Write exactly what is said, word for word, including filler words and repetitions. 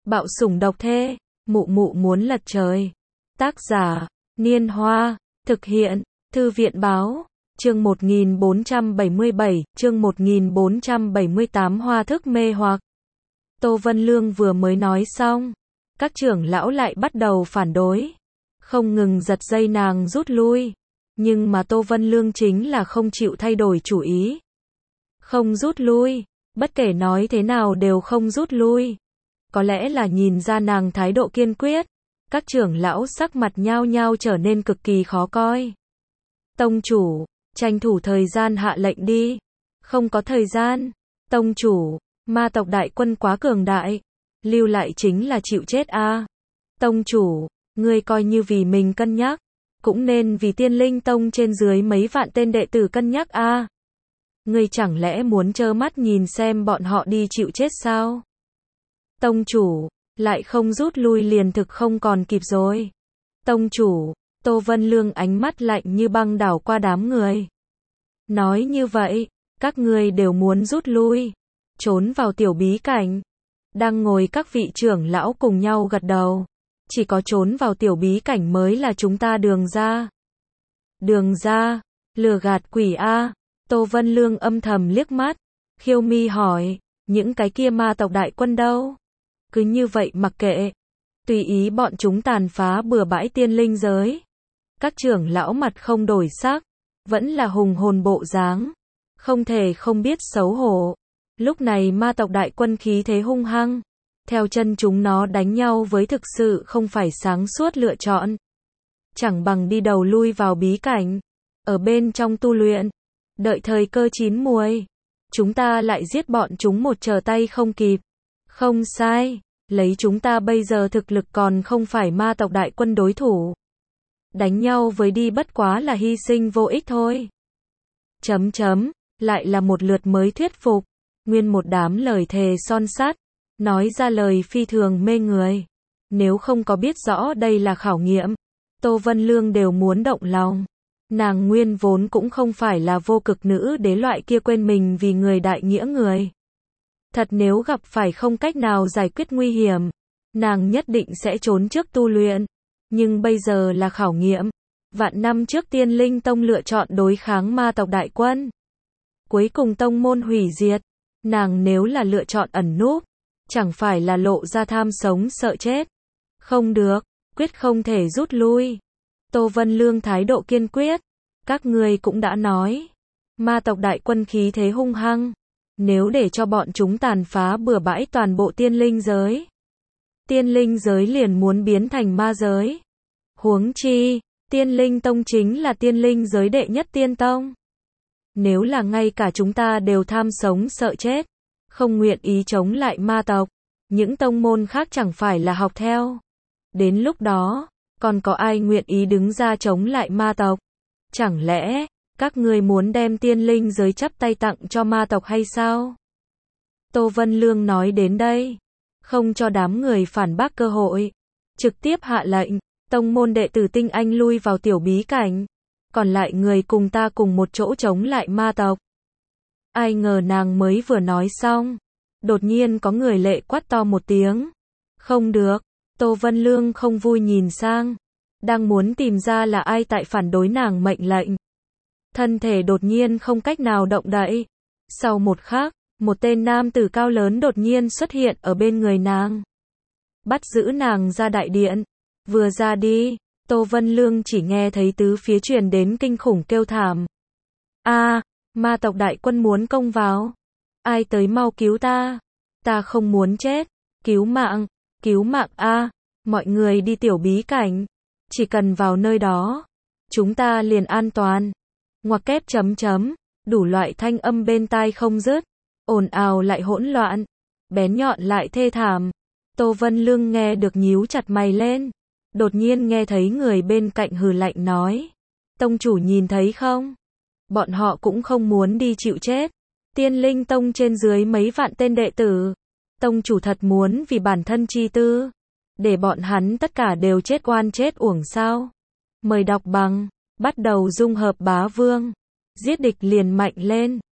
Bạo sủng độc thê, mụ mụ muốn lật trời. Tác giả, Niên Hoa, thực hiện, Thư viện Báo, chương một nghìn bốn trăm bảy mươi bảy, chương một nghìn bốn trăm bảy mươi tám Hoa thức mê hoặc. Tô Vân Lương vừa mới nói xong, các trưởng lão lại bắt đầu phản đối, không ngừng giật dây nàng rút lui, nhưng mà Tô Vân Lương chính là không chịu thay đổi chủ ý. Không rút lui, bất kể nói thế nào đều không rút lui. Có lẽ là nhìn ra nàng thái độ kiên quyết, các trưởng lão sắc mặt nhao nhao trở nên cực kỳ khó coi. Tông chủ, tranh thủ thời gian hạ lệnh đi. Không có thời gian. Tông chủ, ma tộc đại quân quá cường đại, lưu lại chính là chịu chết a. À. Tông chủ, ngươi coi như vì mình cân nhắc, cũng nên vì Tiên Linh Tông trên dưới mấy vạn tên đệ tử cân nhắc a. À. Ngươi chẳng lẽ muốn trơ mắt nhìn xem bọn họ đi chịu chết sao? Tông chủ, lại không rút lui liền thực không còn kịp rồi. Tông chủ, Tô Vân Lương ánh mắt lạnh như băng đảo qua đám người. Nói như vậy, các ngươi đều muốn rút lui, trốn vào tiểu bí cảnh. Đang ngồi các vị trưởng lão cùng nhau gật đầu. Chỉ có trốn vào tiểu bí cảnh mới là chúng ta đường ra. Đường ra, lừa gạt quỷ a. Tô Vân Lương âm thầm liếc mắt, khiêu mi hỏi, những cái kia ma tộc đại quân đâu? Cứ như vậy mặc kệ, tùy ý bọn chúng tàn phá bừa bãi tiên linh giới. Các trưởng lão mặt không đổi sắc, vẫn là hùng hồn bộ dáng, không thể không biết xấu hổ. Lúc này ma tộc đại quân khí thế hung hăng, theo chân chúng nó đánh nhau với thực sự không phải sáng suốt lựa chọn. Chẳng bằng đi đầu lui vào bí cảnh, ở bên trong tu luyện, đợi thời cơ chín muồi, chúng ta lại giết bọn chúng một trở tay không kịp. Không sai, lấy chúng ta bây giờ thực lực còn không phải ma tộc đại quân đối thủ. Đánh nhau với đi bất quá là hy sinh vô ích thôi. Chấm chấm, lại là một lượt mới thuyết phục, nguyên một đám lời thề son sắt, nói ra lời phi thường mê người. Nếu không có biết rõ đây là khảo nghiệm, Tô Vân Lương đều muốn động lòng. Nàng nguyên vốn cũng không phải là vô cực nữ đế loại kia quên mình vì người đại nghĩa người. Thật nếu gặp phải không cách nào giải quyết nguy hiểm, nàng nhất định sẽ trốn trước tu luyện. Nhưng bây giờ là khảo nghiệm. Vạn năm trước Tiên Linh Tông lựa chọn đối kháng ma tộc đại quân. Cuối cùng tông môn hủy diệt. Nàng nếu là lựa chọn ẩn núp, chẳng phải là lộ ra tham sống sợ chết. Không được, quyết không thể rút lui. Tô Vân Lương thái độ kiên quyết. Các ngươi cũng đã nói, ma tộc đại quân khí thế hung hăng. Nếu để cho bọn chúng tàn phá bừa bãi toàn bộ tiên linh giới, tiên linh giới liền muốn biến thành ma giới. Huống chi, Tiên Linh Tông chính là tiên linh giới đệ nhất tiên tông. Nếu là ngay cả chúng ta đều tham sống sợ chết, không nguyện ý chống lại ma tộc, những tông môn khác chẳng phải là học theo. Đến lúc đó, còn có ai nguyện ý đứng ra chống lại ma tộc? Chẳng lẽ, các ngươi muốn đem tiên linh giới chắp tay tặng cho ma tộc hay sao? Tô Vân Lương nói đến đây, không cho đám người phản bác cơ hội, trực tiếp hạ lệnh, tông môn đệ tử tinh anh lui vào tiểu bí cảnh, còn lại người cùng ta cùng một chỗ chống lại ma tộc. Ai ngờ nàng mới vừa nói xong, đột nhiên có người lệ quát to một tiếng. Không được, Tô Vân Lương không vui nhìn sang, đang muốn tìm ra là ai tại phản đối nàng mệnh lệnh. Thân thể đột nhiên không cách nào động đậy. Sau một khắc, một tên nam tử cao lớn đột nhiên xuất hiện ở bên người nàng. Bắt giữ nàng ra đại điện. Vừa ra đi, Tô Vân Lương chỉ nghe thấy tứ phía truyền đến kinh khủng kêu thảm. A, à, ma tộc đại quân muốn công vào. Ai tới mau cứu ta. Ta không muốn chết. Cứu mạng, cứu mạng a, à, mọi người đi tiểu bí cảnh. Chỉ cần vào nơi đó, chúng ta liền an toàn. Ngoặc kép chấm chấm, đủ loại thanh âm bên tai không dứt, ồn ào lại hỗn loạn, bén nhọn lại thê thảm. Tô Vân Lương nghe được nhíu chặt mày lên, đột nhiên nghe thấy người bên cạnh hừ lạnh nói, tông chủ nhìn thấy không? Bọn họ cũng không muốn đi chịu chết. Tiên Linh Tông trên dưới mấy vạn tên đệ tử, tông chủ thật muốn vì bản thân chi tư, để bọn hắn tất cả đều chết oan chết uổng sao? Mời đọc bằng bắt đầu dung hợp bá vương, giết địch liền mạnh lên.